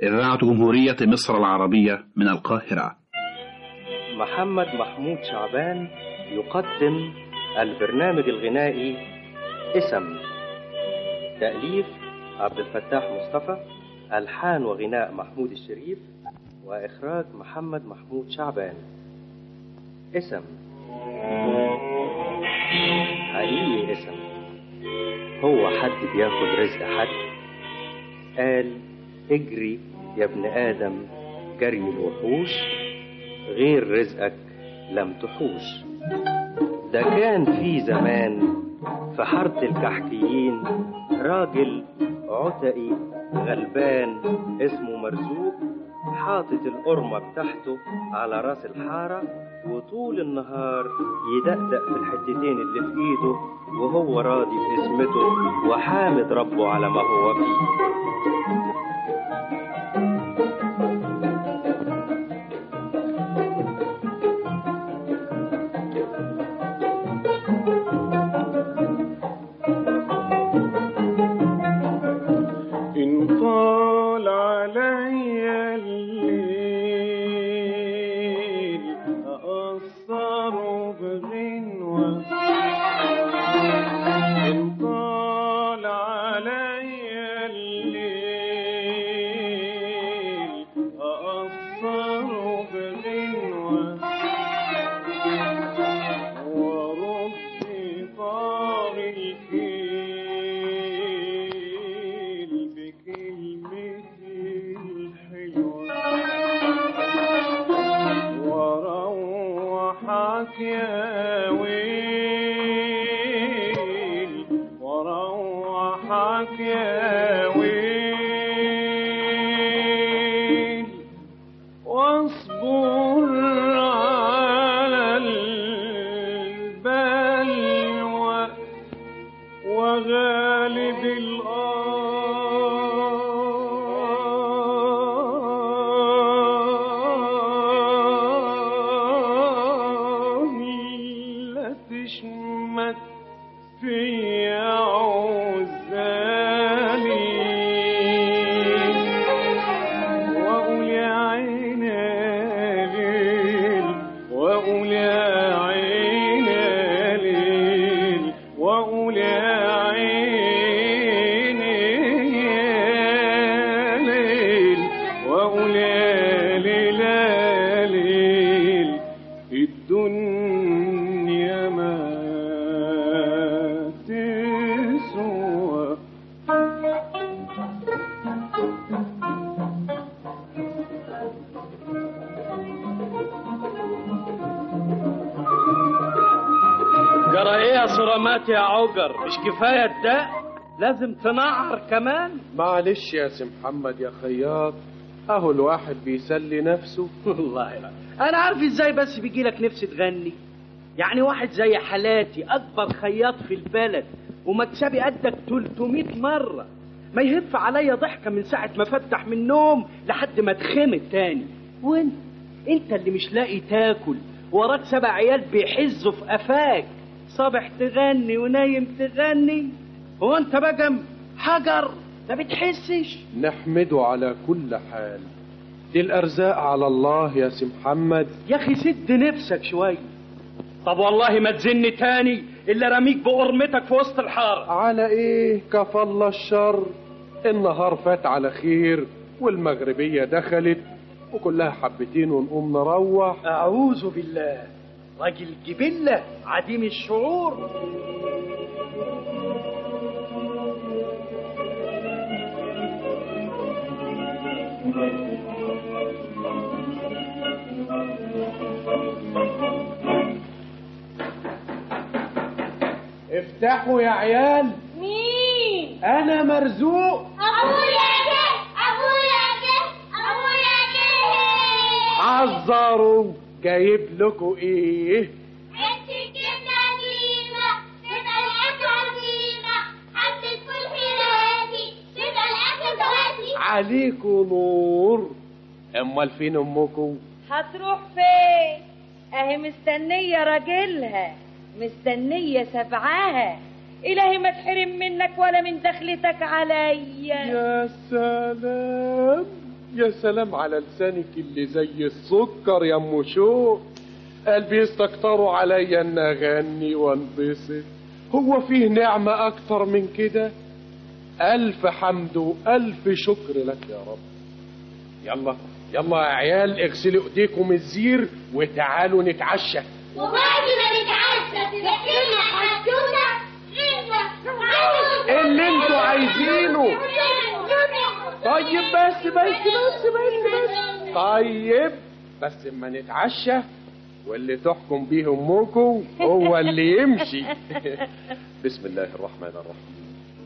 إذاعة جمهورية مصر العربية من القاهرة. محمد محمود شعبان يقدم البرنامج الغنائي اسم. تأليف عبد الفتاح مصطفى، ألحان وغناء محمود الشريف، وإخراج محمد محمود شعبان. اسم حقيقي اسم، هو حد بياخد رزق حد؟ قال اجري يا ابن آدم جري الوحوش، غير رزقك لم تحوش. ده كان في زمان في حارة الكحكيين راجل عتقي غلبان اسمه مرزوق، حاطط القرمة بتاعته على راس الحارة، وطول النهار يدقدق في الحتتين اللي في ايده، وهو راضي باسمته وحامد ربه على ما هو فيه. يا عجر مش كفاية الدق، لازم تنعر كمان. معلش يا سي محمد يا خياط، اهو الواحد بيسلي نفسه. والله انا عارف ازاي بس بيجيلك نفس تغني. يعني واحد زي حالاتي اكبر خياط في البلد ومكسبي قدك 300 مرة، ما يهف عليا ضحكة من ساعة ما فتح من النوم لحد ما اتخمت تاني. انت اللي مش لاقي تاكل، وراك 7 عيال بيحزوا في قفاك، صبح تغني ونايم تغني. هو انت بقى حجر ما بتحسش؟ نحمده على كل حال، دي الارزاق على الله يا سي محمد. يا اخي سد نفسك شويه. طب والله ما تزني تاني الا رميك بقرمتك في وسط الحاره. على ايه؟ كفى الله الشر، النهار فات على خير والمغربيه دخلت وكلها حبتين ونقوم نروح. اعوذ بالله، راجل جبلة عديم الشعور. افتحوا يا عيال. مين؟ انا مرزوق. ابويا جه، ابويا جه، ابويا جه. عذروا، جايب لكم ايه؟ حتة جبنة قديمة، تبقى الأكل عزيمة، حبة فول حلواتي، تبقى الأكل دواتي. عليكوا نور. امال فين امكم؟ هتروح فين؟ اهي مستنية راجلها، مستنية سبعها. إلهي ما تحرم منك ولا من دخلتك عليا. يا سلام، يا سلام على لسانك اللي زي السكر يا ام شوق. قلبي يستكتروا عليا ان اغني وانبسط. هو فيه نعمة اكتر من كده؟ الف حمد والف شكر لك يا رب. يلا يلا يا عيال، اغسلوا ايديكم الزير وتعالوا نتعشى. وبعد ما نتعشى تحكي لنا حدوته اللي انتوا عايزينه. طيب بس طيب بس اما نتعشى واللي تحكم بيه امكم هو اللي يمشي. بسم الله الرحمن الرحيم.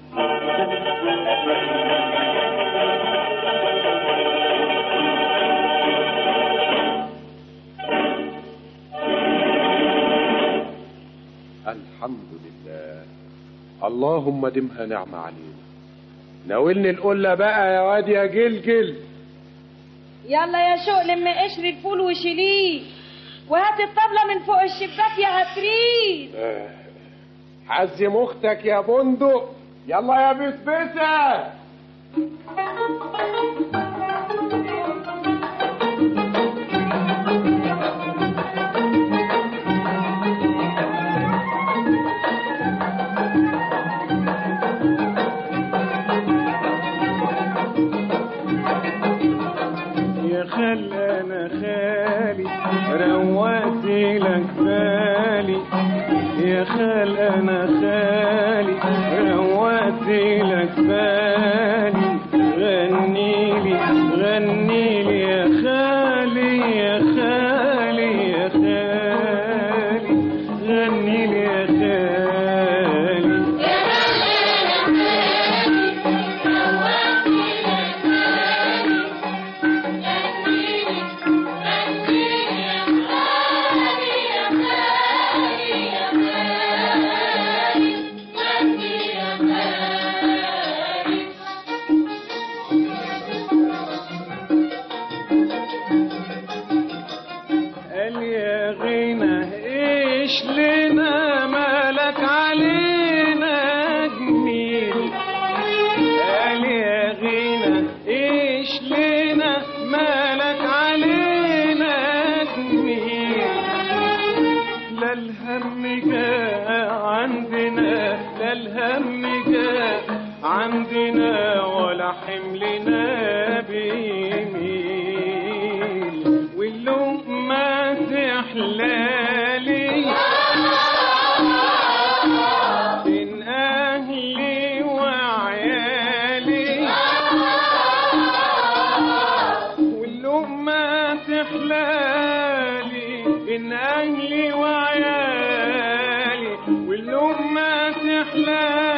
الحمد لله. اللهم دمها نعمة علينا. ناولني القلة بقى يا واد يا جلجل. يلا يا شوق لم قشر الفول وشيليه، وهات الطبلة من فوق الشباك يا عفريت. حزم اختك يا بندق. يلا يا بسبسة. خال انا خالي روقتي لك بالي، يا خال انا خالي روقتي لك بالي، غنيلي غنيلي يا خالي يا خالي يا خالي، غنيلي يا خالي. عندنا ولا حملنا بيميل، واللقمة تحلالي بين أهلي وعيالي، واللقمة تحلالي بين أهلي وعيالي، واللقمة تحلالي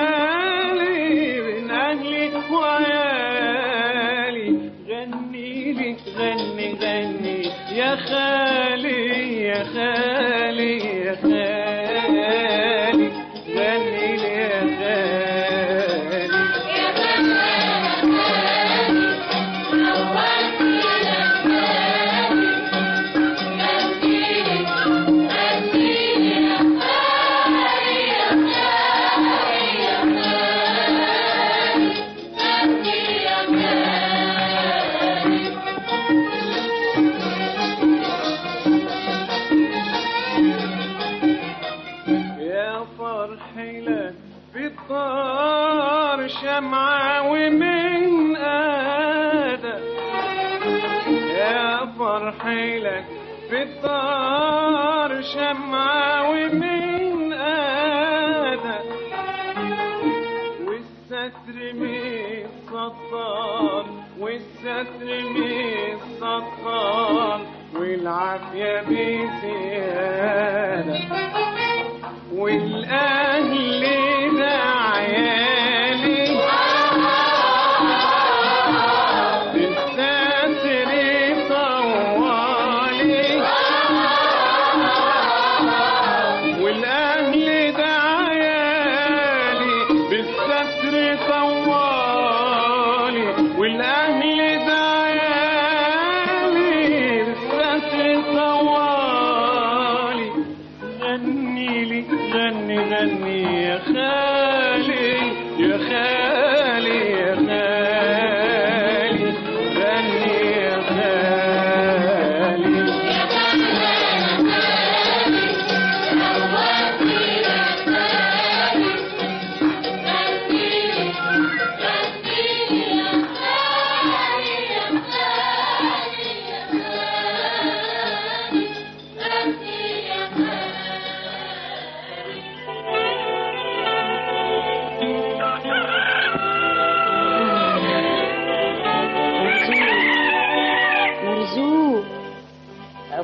وعيالي. غنيلي غني غني يا خالي يا خالي يا خالي، غنيلي يا خالي يا شمعة ومن آدم، يا فرحي لك في الدار شمعة ومن آدم، والستر من سطار والستر من سطار، والعافية بزيادة، والأهل ده عيالي بالستر طوالي، والأهل ده عيالي بالستر طوالي، والأهل ده عيالي بالستر طوالي. غنيلي غني غني يا خالي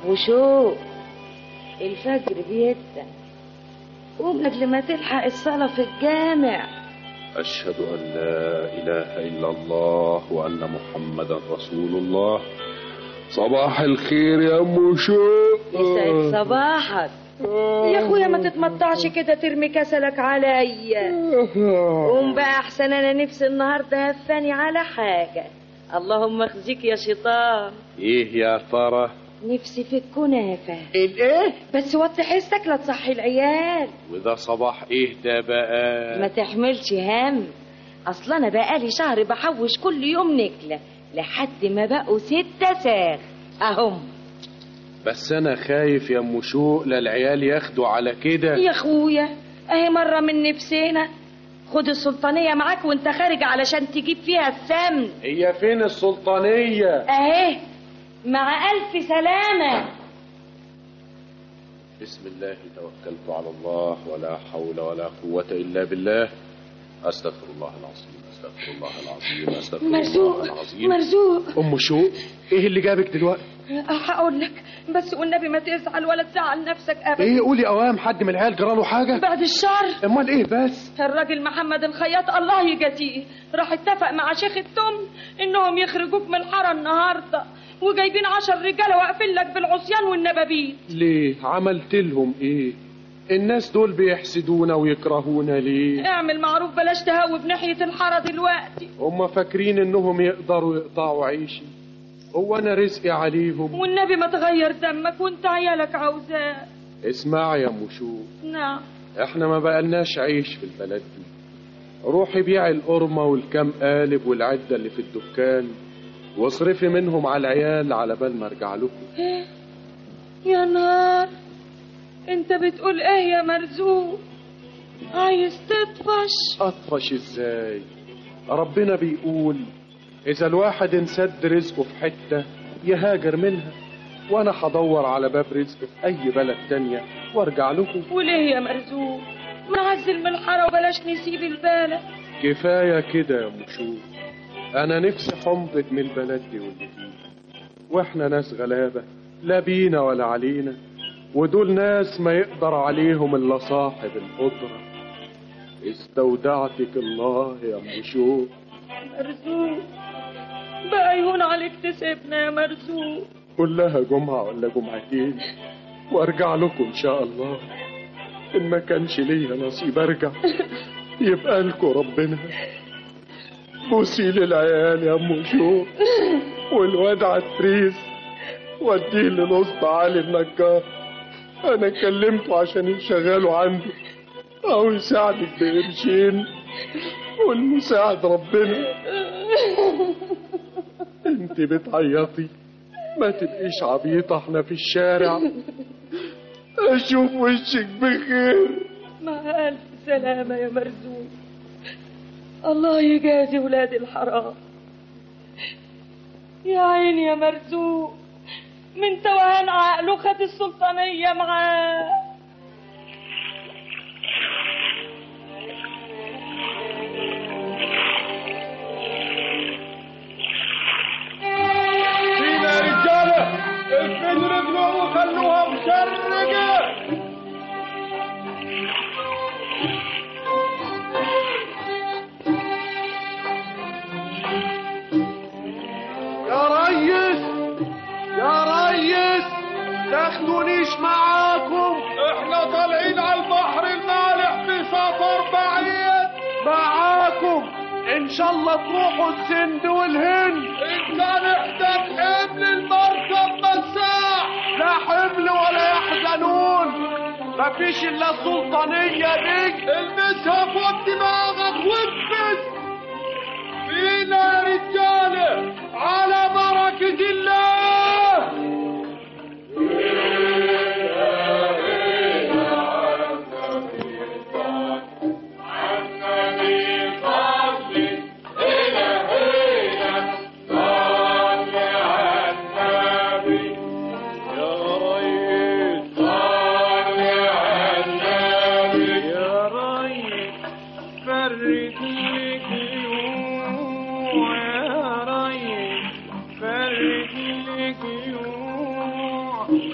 ابو شوق، الفجر بيدن، قوم قبل ما تلحق الصلاة في الجامع. أشهد أن لا إله إلا الله وأن محمدا رسول الله. صباح الخير يا أم شوق. يسعد صباحك يا اخويا، ما تتمطعش كده ترمي كسلك عليا. قوم بقى احسن، انا نفسي النهارده هفاني على حاجه. اللهم اخزيك يا شيطان. إيه يا ترى؟ نفسي في الكنافه. الإيه؟ بس وطي حسك لا تصحي العيال. وده صباح إيه ده بقى؟ ما تحملش هم، اصل انا بقالي شهر بحوش كل يوم نكله لحد ما بقوا 6 ساغ اهم. بس أنا خايف يا أم شوق للعيال ياخدوا على كده. يا اخويا اهي مرة من نفسنا، خد السلطانية معاك وانت خارج علشان تجيب فيها السمن. هي فين السلطانية؟ اهي مع الف سلامة. بسم الله توكلت على الله ولا حول ولا قوة إلا بالله. أستغفر الله العظيم، أستغفر الله العظيم، أستغفر الله العظيم. مرزوق أم شوق، إيه اللي جابك دلوقتي؟ هقول لك، بس والنبي ما تزعل ولا تزعل نفسك ابدا. إيه قولي أوام، حد من العيال جراله حاجة؟ بعد الشر. أمال إيه بس؟ الراجل محمد الخياط الله يجازيه راح اتفق مع شيخ التم انهم يخرجوك من الحاره النهارده، وجايبين 10 رجاله واقفين لك بالعصيان والنبابيت. ليه؟ عملت لهم إيه؟ الناس دول بيحسدونا ويكرهونا ليه؟ اعمل معروف، بلاش تهوب ناحيه الحاره دلوقتي. هم فاكرين إنهم يقدروا يقطعوا عيشي؟ هو أنا رزقي عليهم؟ والنبي ما تغير دمك وانت عيالك عاوزاه. اسمعي يا أم شوق، نعم. احنا ما بقالناش عيش في البلد دي. روحي بيعي القرمة والكام قالب والعدة اللي في الدكان واصرفي منهم على العيال على بال ما ارجع لكم. يا نار، انت بتقول ايه يا مرزوق؟ عايز تطفش؟ اطفش ازاي؟ ربنا بيقول اذا الواحد انسد رزقه في حتة يهاجر منها، وانا هدور على باب رزق في اي بلد تانية وارجع لكم. وليه يا مرزوق؟ نعزل من الحاره وبلاش نسيب البلد. كفاية كده يا أم شوق، انا نفسي حمضت من البلد دي واللي فيه، واحنا ناس غلابة لا بينا ولا علينا، ودول ناس ما يقدر عليهم الا صاحب القدرة. استودعتك الله يا أم شوق. مرزوق بقى يهون عليك تسيبنا يا مرزوق. كلها جمعة ولا جمعتين وارجع لكم ان شاء الله. ان ما كانش ليا نصيب ارجع يبقى لكم ربنا. بوسي للعيال يا أم شوق، والواد عتريس وديه للوسطى علي النجار، انا كلمته عشان يشغله عنده او يساعدك بقرشين، والمساعد ربنا. انت بتعيطي، ما تبقيش عبيطة، احنا في الشارع. اشوف وشك بخير. مع الف سلامة يا مرزوق، الله يجازي ولاد الحرام. يا عيني يا مرزوق، من توهان عقله خد السلطانية معاه. فينا يا رجالة، الفجر رجلوا وخلوها مشرقة. يا ريس يا ريس، تاخدونيش معاكم؟ احنا طالعين على البحر المالح في سفر بعيد. معاكم ان شاء الله تروحوا السند والهند. انت نحتاج حمل المركب مساح. لا حمل ولا يحزنون، مفيش الا السلطانية دي. المسها فوق دماغك وانفذ. فينا يا رجالة على بركة الله.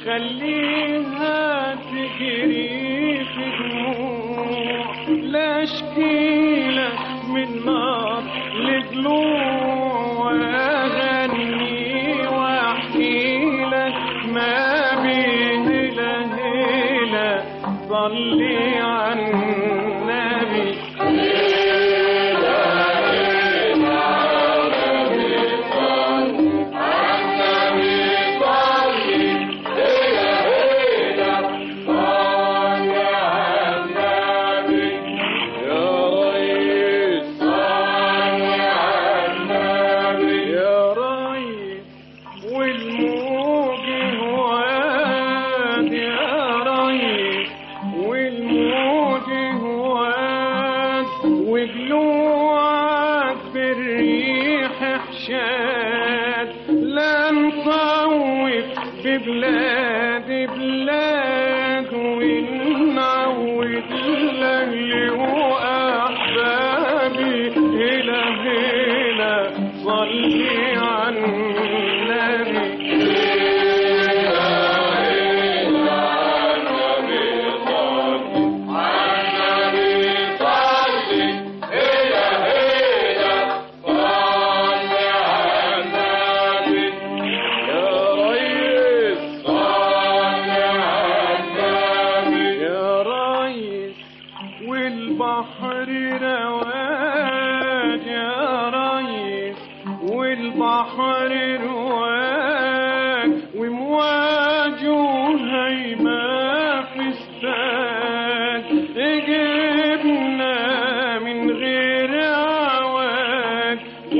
خليها تجري في دموع، لا اشكيلك من نار لضلوع، اغني واحكي لك ما بين هلا صلي على النبي. بلاد بلاد ونعود لأهلي وأحبابي، هلا هلا صلي على النبي. البحر رواق ومواجه هيما فستان، جبنا من غير عواق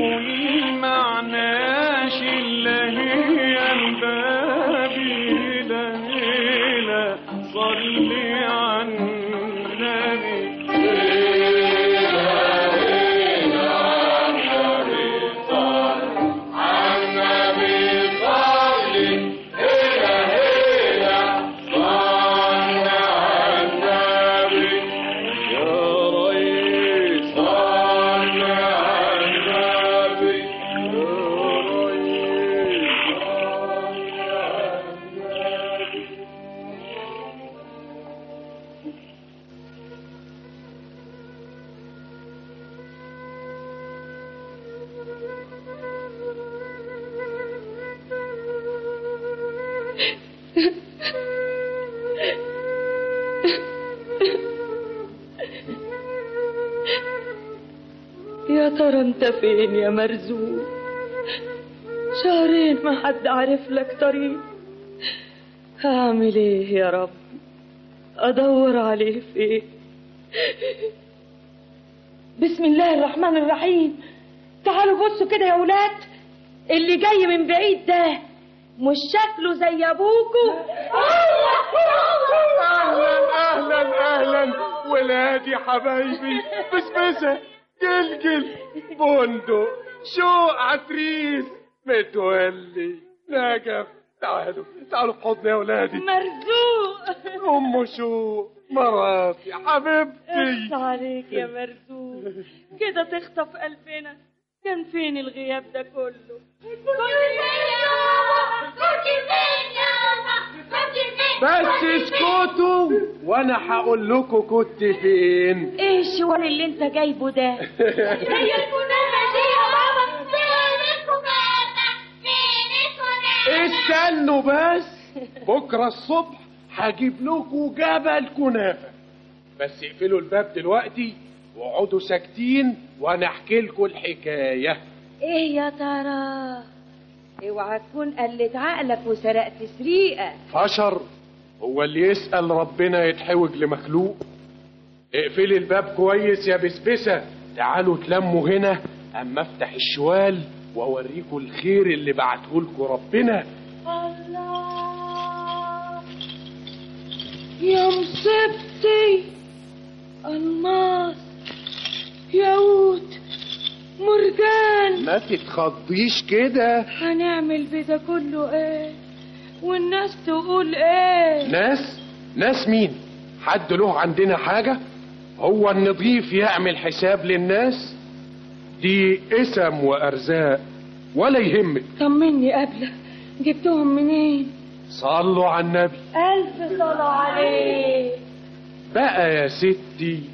ومعناش إلا هي البابي، ليلة صلي على النبي. يا ترى انت فين يا مرزوق؟ شهرين ما حد عارف لك طريق. هعمل ايه يا رب؟ ادور عليه فين؟ بسم الله الرحمن الرحيم. تعالوا بصوا كده يا ولاد، اللي جاي من بعيد ده مش شكله زي ابوكوا؟ اهلا اهلا اهلا ولادي حبايبي، بسبسه جلجل بندق شوق عتريس متولي نجف، تعالوا تعالوا في حضني يا ولادي. مرزوق ام شوق مراتي حبيبتي. اخس عليك يا مرزوق، كده تخطف قلبنا. كان فين الغياب ده كله؟ بس اسكتوا وانا هقول لكم كنت فين. ايه الشوال اللي انت جايبه ده؟ هي الكنافة دي يا بابا، فين الكنافة؟ استنوا بس، بكره الصبح هجيب لكم جبل كنافه، بس اقفلوا الباب دلوقتي واقعدوا ساكتين وانا احكي لكم الحكايه. ايه يا ترى؟ اوعى تكون قلت عقلك وسرقت سريقه. فشر هو اللي يسأل ربنا يتحوج لمخلوق. اقفلي الباب كويس يا بسبسة، تعالوا تلموا هنا اما افتح الشوال واوريكم الخير اللي بعتهولكوا ربنا. الله يا مصيبتي، الماس ياقوت مرجان. ما تتخضيش كده. هنعمل بده كله ايه؟ والناس تقول ايه؟ ناس مين؟ حد له عندنا حاجة؟ هو النضيف يعمل حساب للناس؟ دي اسم وارزاق ولا يهمك. طمني قبل، جبتهم منين؟ صلوا على النبي. ألف صلاة عليه. بقى يا ستي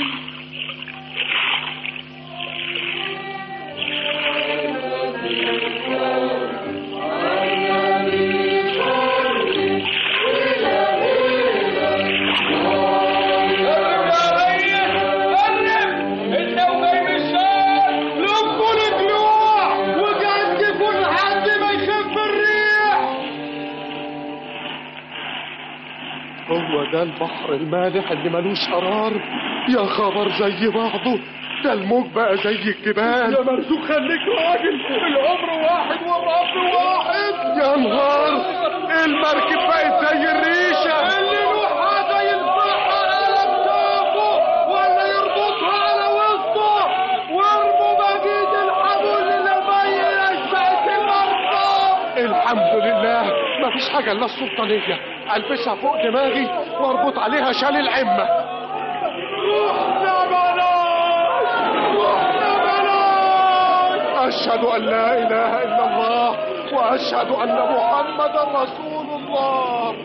هو ده البحر المالح اللي ملوش قرار؟ يا خبر زي بعضه، ده الموج بقى زي الجبال. يا مرزوق خليك راجل، العمر واحد والرب واحد. يا نهار، المركب بقت زي الريشه، اللي يروحها زي البحر على كتافه ولا يربطها على وسطه، وارموا مجيد الحبل للميه يشبعت المركب. الحمد لله مفيش حاجه الا السلطانيه، البسها فوق دماغي واربط عليها شال العمه. روحنا بلاش، روحنا بلاش. اشهد ان لا اله الا الله واشهد ان محمدا رسول الله.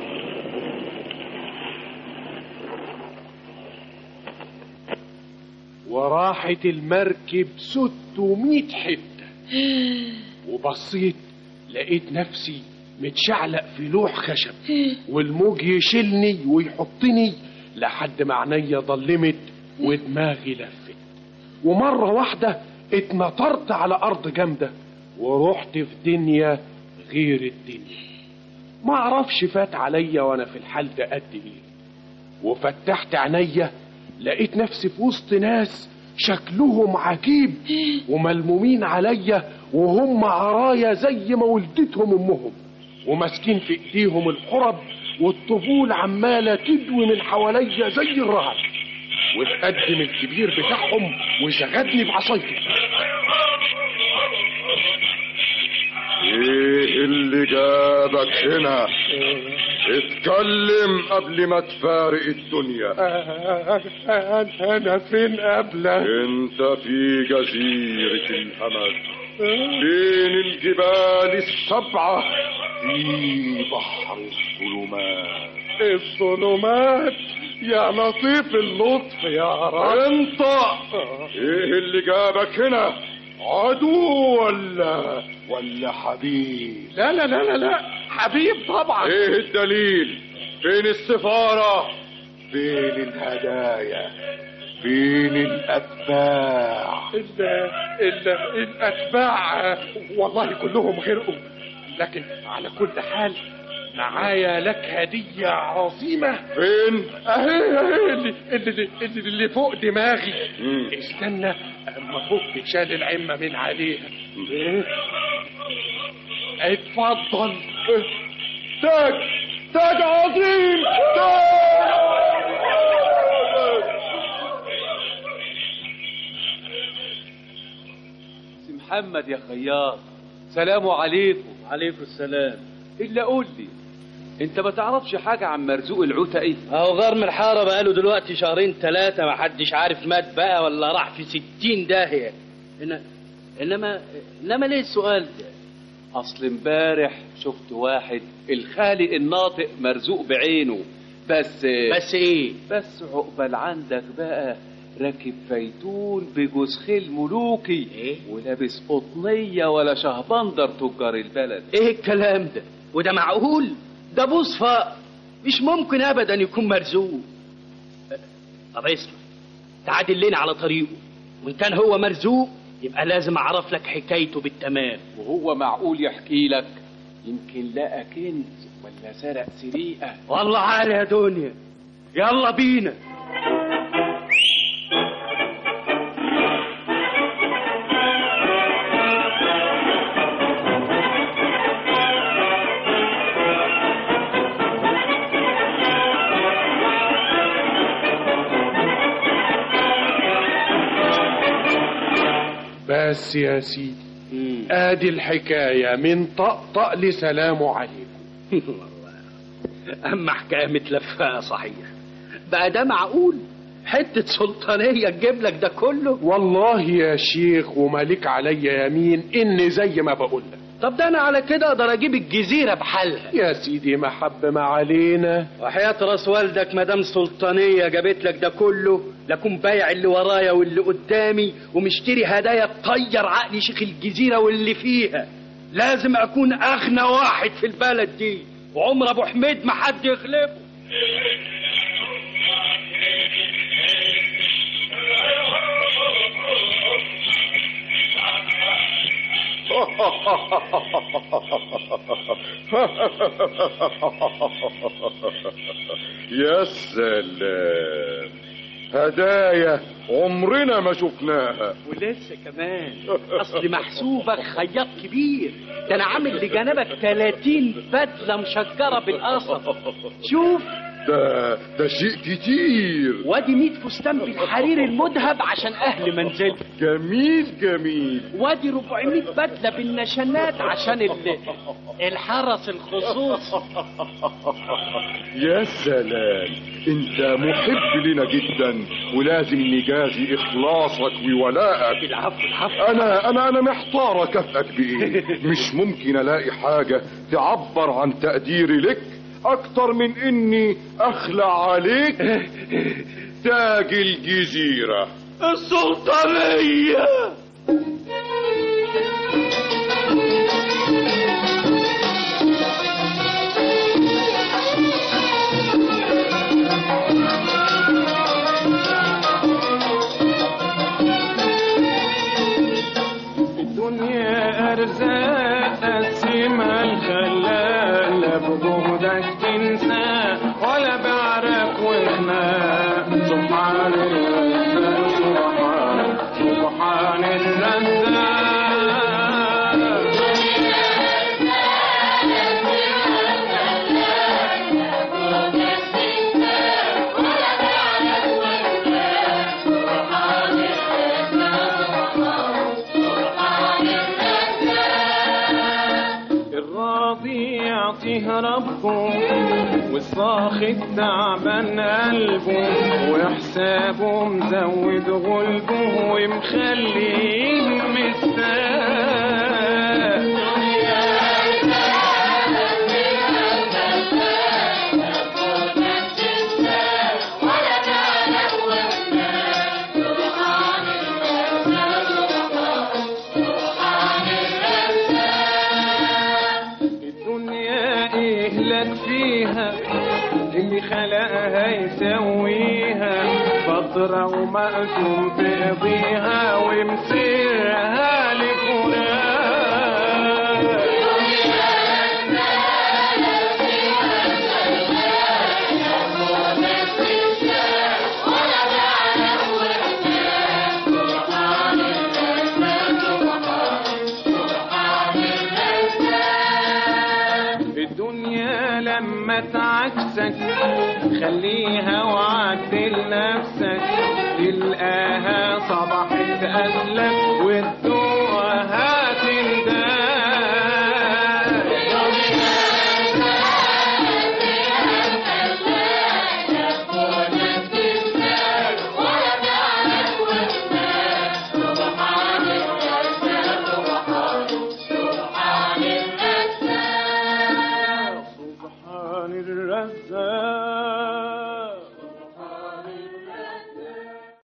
وراحت المركب 600 حته، وبصيت لقيت نفسي متشعلق في لوح خشب، والموج يشيلني ويحطني لحد ما عينيا ضلمت ودماغي لفت، ومرة واحدة اتنطرت على أرض جامدة ورحت في دنيا غير الدنيا. ما اعرفش فات عليا وانا في الحال ده قد ايه، وفتحت عينيا لقيت نفسي في وسط ناس شكلهم عجيب وملمومين عليا وهم عرايا زي ما ولدتهم امهم، وماسكين في ايديهم الحرب، والطبول عماله تدوي من حواليا زي الرعد، واتقدم الكبير بتاعهم وزغدني بعصايته. ايه اللي جابك هنا؟ اتكلم قبل ما تفارق الدنيا. انا فين قبلك؟ انت في جزيرة الهمد بين الجبال السبعة في بحر الظلمات. الظلمات يا لطيف اللطف يا رب. انت ايه اللي جابك هنا؟ عدو ولا حبيب؟ لا لا لا لا حبيب طبعا. ايه الدليل؟ فين السفارة؟ فين الهدايا؟ فين الأتباع؟ الأتباع والله كلهم غرقوا، لكن على كل حال معايا لك هدية عظيمة. فين؟ اهي اللي فوق دماغي. استنى اما فك شال العمة من عليها. اتفضل. تاج عظيم. سي محمد يا خياط، سلام عليكم. عليكم السلام. إلا قول لي، انت ما تعرفش حاجة عن مرزوق العتقي؟ اهو غار من الحارة بقاله دلوقتي شهرين 3، ما حدش عارف مات بقى ولا راح في 60 داهية. انما ليه السؤال ده؟ اصل امبارح شفت واحد الخالق الناطق مرزوق بعينه، بس ايه؟ بس عقبال عندك بقى راكب فيتون بجوز خيل ملوكي إيه؟ ولابس قطنية ولا شهبندر تجار البلد. ايه الكلام ده؟ وده معقول؟ ده بوصفة مش ممكن ابدا يكون مرزوق. طب اسمع، تعادل لنا على طريقه، وان كان هو مرزوق يبقى لازم اعرف لك حكايته بالتمام. وهو معقول يحكي لك؟ يمكن لقى كنز ولا سرق سريقة. والله عالي يا دنيا، يلا بينا. بس يا سيدي ادي الحكاية من طقطق لسلام عليكم. اما حكاية متلفقة صحيح. بقى ده معقول؟ حتة سلطانية تجيب لك ده كله؟ والله يا شيخ ومالك عليا يمين ان زي ما بقول لك طب ده انا على كده اقدر اجيب الجزيره بحالها. يا سيدي محب ما علينا. وحياة راس والدك مدام سلطانيه جابت لك ده كله، لكن بايع اللي ورايا واللي قدامي ومشتري هدايا تطير عقلي شيخ الجزيره واللي فيها. لازم اكون اغنى واحد في البلد دي، وعمر ابو حميد ما حد يغلبه. يا سلام، هدايا عمرنا ما شفناها. ولسه كمان اصل محسوبك خياط كبير، ده انا عامل لجنبك 30 بدله مشجره بالقصب. شوف ده شيء كتير. وادي 100 فستان بالحرير المذهب عشان اهل منزل. جميل جميل. وادي 400 بدله بالنشانات عشان الحرس الخصوصي. يا سلام، انت محب لنا جدا ولازم نجازي اخلاصك وولائك. العفو العفو. انا محتار اكافئك بايه. مش ممكن الاقي حاجه تعبر عن تقديري لك اكتر من اني اخلع عليك تاج الجزيره السلطانيه. الدنيا ارزاق قسمها الخلاق، لا بجهدك تنسى ولا بعرك وخناق. سبحان الرزاق سبحان الرزاق. يعطيه ربه والصاخب تعبان قلبه، وحسابه مزود غلبه ومخليه مستاء. فيها اللي خلقها يسويها، فترة ومقسوم تقضيها ومسيرها لفراق. لما تعكسك خليها وعدل نفسك، تلقاها صبحت أزلك